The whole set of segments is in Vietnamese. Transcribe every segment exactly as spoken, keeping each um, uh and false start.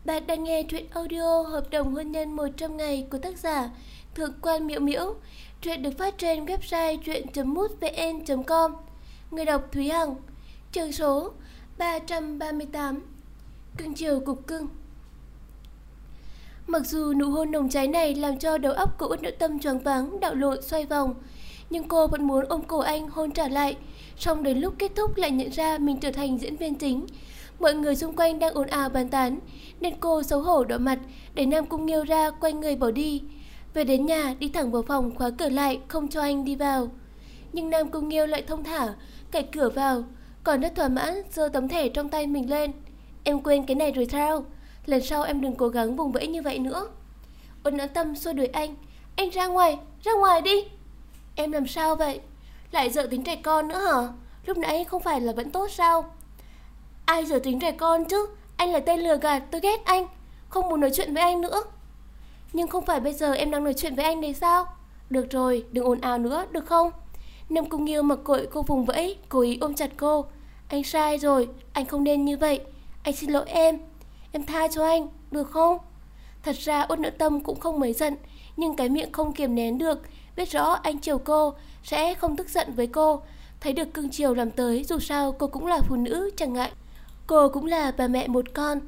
Bạn đang nghe truyện audio Hợp đồng hôn nhân một trăm ngày của tác giả Thượng quan Miễu Miễu. Truyện được phát trên website truyện chấm mútvn chấm com. Người đọc Thúy Hằng. Chương số ba trăm ba mươi tám. Cưng chiều cục cưng. Mặc dù nụ hôn nồng cháy này làm cho đầu óc của Út Noãn Tâm choáng váng, đảo lộn xoay vòng, nhưng cô vẫn muốn ôm cổ anh hôn trả lại. Song đến lúc kết thúc lại nhận ra mình trở thành diễn viên chính. Mọi người xung quanh đang ồn ào bàn tán, nên cô xấu hổ đỏ mặt, để Nam Cung Nghiêu ra quay người bỏ đi. Về đến nhà, đi thẳng vào phòng khóa cửa lại, không cho anh đi vào. Nhưng Nam Cung Nghiêu lại thông thả cậy cửa vào, còn rất thỏa mãn giơ tấm thẻ trong tay mình lên. Em quên cái này rồi sao? Lần sau em đừng cố gắng vùng vẫy như vậy nữa. Út Noãn Tâm xua đuổi anh. Anh ra ngoài, ra ngoài đi. Em làm sao vậy? Lại dở tính trẻ con nữa hả? Lúc nãy không phải là vẫn tốt sao? Ai dở tính trẻ con chứ? Anh là tên lừa gạt, tôi ghét anh, không muốn nói chuyện với anh nữa. Nhưng không phải bây giờ em đang nói chuyện với anh đấy sao? Được rồi, đừng ồn ào nữa, được không? Nam Cung Nghiêu mặc cội cô vùng vẫy, cố ý ôm chặt cô. Anh sai rồi, anh không nên như vậy. Anh xin lỗi em, em tha cho anh, được không? Thật ra Út Noãn Tâm cũng không mấy giận, nhưng cái miệng không kiềm nén được, biết rõ anh chiều cô sẽ không tức giận với cô. Thấy được cưng chiều làm tới, dù sao cô cũng là phụ nữ, chẳng ngại. Cô cũng là bà mẹ một con,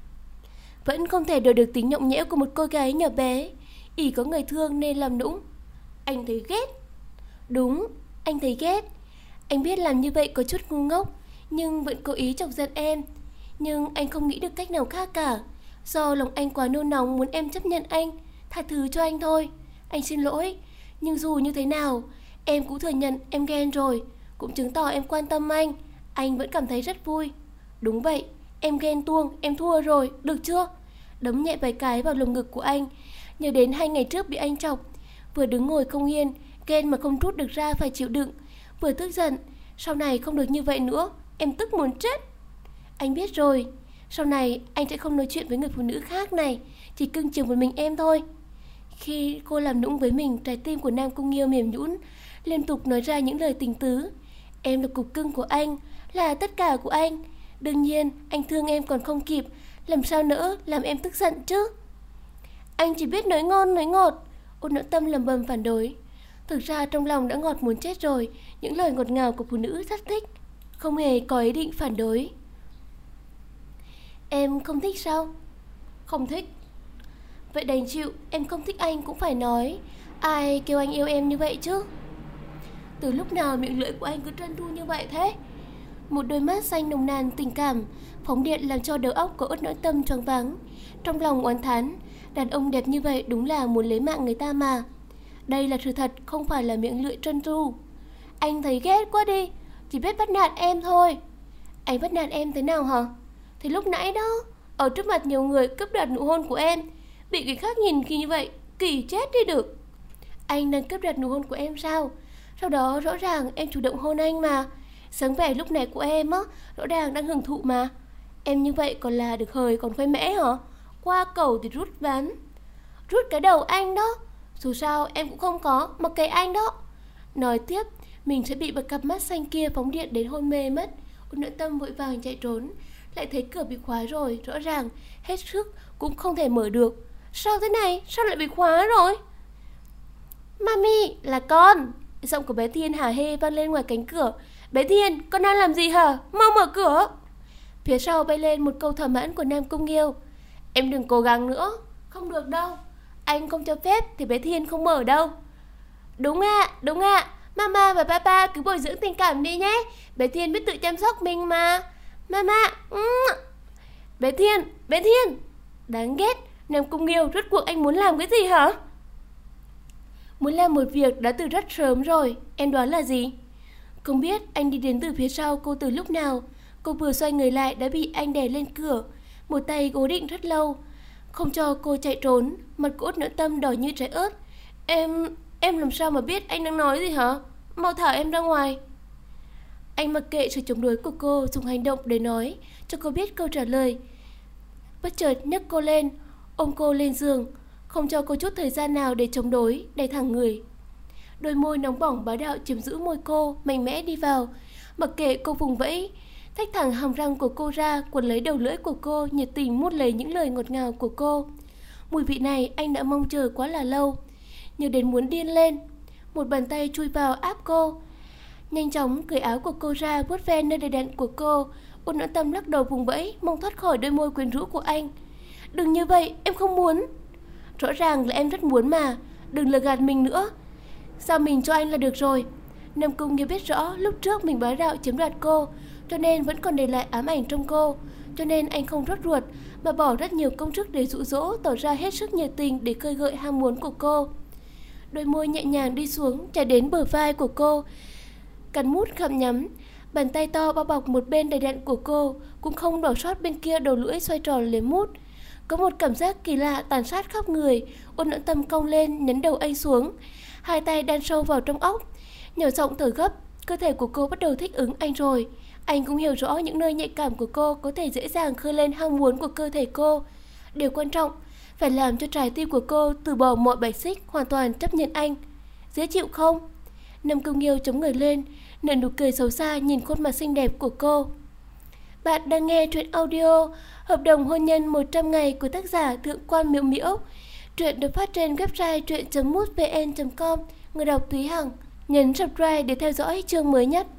vẫn không thể đổi được tính nhõng nhẽo của một cô gái nhỏ bé. ỷ có người thương nên làm nũng. Anh thấy ghét. Đúng, anh thấy ghét. Anh biết làm như vậy có chút ngu ngốc, nhưng vẫn cố ý chọc giận em. Nhưng anh không nghĩ được cách nào khác cả. Do lòng anh quá nôn nóng muốn em chấp nhận anh, tha thứ cho anh thôi. Anh xin lỗi. Nhưng dù như thế nào, em cũng thừa nhận em ghen rồi, cũng chứng tỏ em quan tâm anh. Anh vẫn cảm thấy rất vui. Đúng vậy, em ghen tuông, em thua rồi, được chưa? Đấm nhẹ vài cái vào lồng ngực của anh. Nhớ đến hai ngày trước bị anh chọc, vừa đứng ngồi không yên, ghen mà không rút được ra phải chịu đựng, vừa tức giận. Sau này không được như vậy nữa, em tức muốn chết. Anh biết rồi, sau này anh sẽ không nói chuyện với người phụ nữ khác này, chỉ cưng chiều với mình em thôi. Khi cô làm nũng với mình, trái tim của Nam Cung Nghiêu mềm nhũn, liên tục nói ra những lời tình tứ. Em là cục cưng của anh, là tất cả của anh. Đương nhiên, anh thương em còn không kịp, làm sao nỡ làm em tức giận chứ? Anh chỉ biết nói ngon nói ngọt. Út Noãn Tâm lầm bầm phản đối. Thực ra trong lòng đã ngọt muốn chết rồi, những lời ngọt ngào của phụ nữ rất thích, không hề có ý định phản đối. Em không thích sao? Không thích. Vậy đành chịu, em không thích anh cũng phải nói. Ai kêu anh yêu em như vậy chứ? Từ lúc nào miệng lưỡi của anh cứ trơn tru như vậy thế? Một đôi mắt xanh nồng nàn tình cảm phóng điện làm cho đầu óc của Út Noãn Tâm choáng váng. Trong lòng oán thán, đàn ông đẹp như vậy đúng là muốn lấy mạng người ta mà. Đây là sự thật, không phải là miệng lưỡi trơn tru. Anh thấy ghét quá đi, chỉ biết bắt nạt em thôi. Anh bắt nạt em thế nào hả? Thì lúc nãy đó, ở trước mặt nhiều người cướp đoạt nụ hôn của em, bị người khác nhìn khi như vậy, kỳ chết đi được. Anh đang cướp đoạt nụ hôn của em sao? Sau đó rõ ràng em chủ động hôn anh mà. Sáng vẻ lúc này của em á, rõ ràng đang hưởng thụ mà. Em như vậy còn là được hời còn khoe mẽ hả? Qua cầu thì rút ván. Rút cái đầu anh đó. Dù sao em cũng không có, mặc kệ anh đó. Nói tiếp, mình sẽ bị bật cặp mắt xanh kia phóng điện đến hôn mê mất. Út Noãn Tâm vội vàng chạy trốn, lại thấy cửa bị khóa rồi, rõ ràng hết sức cũng không thể mở được. Sao thế này? Sao lại bị khóa rồi? Mami, là con. Giọng của bé Thiên hả hê vang lên ngoài cánh cửa. Bé Thiên, con đang làm gì hả? Mau mở cửa. Phía sau bay lên một câu thỏa mãn của Nam Cung Nghiêu. Em đừng cố gắng nữa. Không được đâu, anh không cho phép thì bé Thiên không mở đâu. Đúng ạ, à, đúng ạ à. Mama và papa cứ bồi dưỡng tình cảm đi nhé. Bé Thiên biết tự chăm sóc mình mà. Mama. Ừ. Bé Thiên, bé Thiên. Đáng ghét. Nam Cung Nghiêu, rốt cuộc anh muốn làm cái gì hả? Muốn làm một việc đã từ rất sớm rồi. Em đoán là gì? Không biết anh đi đến từ phía sau cô từ lúc nào. Cô vừa xoay người lại đã bị anh đè lên cửa, một tay cố định rất lâu, không cho cô chạy trốn. Mặt của Út Noãn Tâm đỏ như trái ớt. Em... em làm sao mà biết anh đang nói gì hả? Mau thả em ra ngoài. Anh mặc kệ sự chống đối của cô, dùng hành động để nói cho cô biết câu trả lời. Bất chợt nhấc cô lên, ôm cô lên giường, không cho cô chút thời gian nào để chống đối, đẩy thẳng người. Đôi môi nóng bỏng bá đạo chiếm giữ môi cô, mạnh mẽ đi vào, mặc kệ cô vùng vẫy. thách thẳng hàm răng của cô ra, quấn lấy đầu lưỡi của cô, nhiệt tình mút lấy những lời ngọt ngào của cô. Mùi vị này anh đã mong chờ quá là lâu, nhớ đến muốn điên lên. Một bàn tay chui vào áp cô, nhanh chóng cởi áo của cô ra, vuốt ve nơi đầy đặn của cô. Ôn Noãn Tâm lắc đầu vùng vẫy, mong thoát khỏi đôi môi quyến rũ của anh. Đừng như vậy, em không muốn. Rõ ràng là em rất muốn mà, đừng lừa gạt mình nữa. Sao mình cho anh là được rồi. Nam Cung Nghiêu biết rõ lúc trước mình bá đạo chiếm đoạt cô, cho nên vẫn còn để lại ám ảnh trong cô. Cho nên anh không rốt ruột mà bỏ rất nhiều công sức để dụ dỗ, tỏ ra hết sức nhiệt tình để khơi gợi ham muốn của cô. Đôi môi nhẹ nhàng đi xuống, chảy đến bờ vai của cô, cắn mút khậm nhắm. Bàn tay to bao bọc một bên đầy đặn của cô, cũng không bỏ sót bên kia đầu lưỡi xoay tròn liếm mút. Có một cảm giác kỳ lạ tàn sát khắp người. Ôn Noãn Tâm cong lên, nhấn đầu anh xuống, hai tay đan sâu vào trong óc, nhỏ giọng thở gấp. Cơ thể của cô bắt đầu thích ứng anh rồi. Anh cũng hiểu rõ những nơi nhạy cảm của cô có thể dễ dàng khơi lên ham muốn của cơ thể cô. Điều quan trọng phải làm cho trái tim của cô từ bỏ mọi bài xích, hoàn toàn chấp nhận anh. Dễ chịu không? Nam Cung Nghiêu chống người lên, nở nụ cười xấu xa nhìn khuôn mặt xinh đẹp của cô. Bạn đang nghe truyện audio Hợp đồng hôn nhân một trăm ngày của tác giả Thượng Quan Miễu Miễu. Truyện được phát trên website truyện chấm mútvn chấm com. Người đọc Thúy Hằng. Nhấn subscribe để theo dõi chương mới nhất.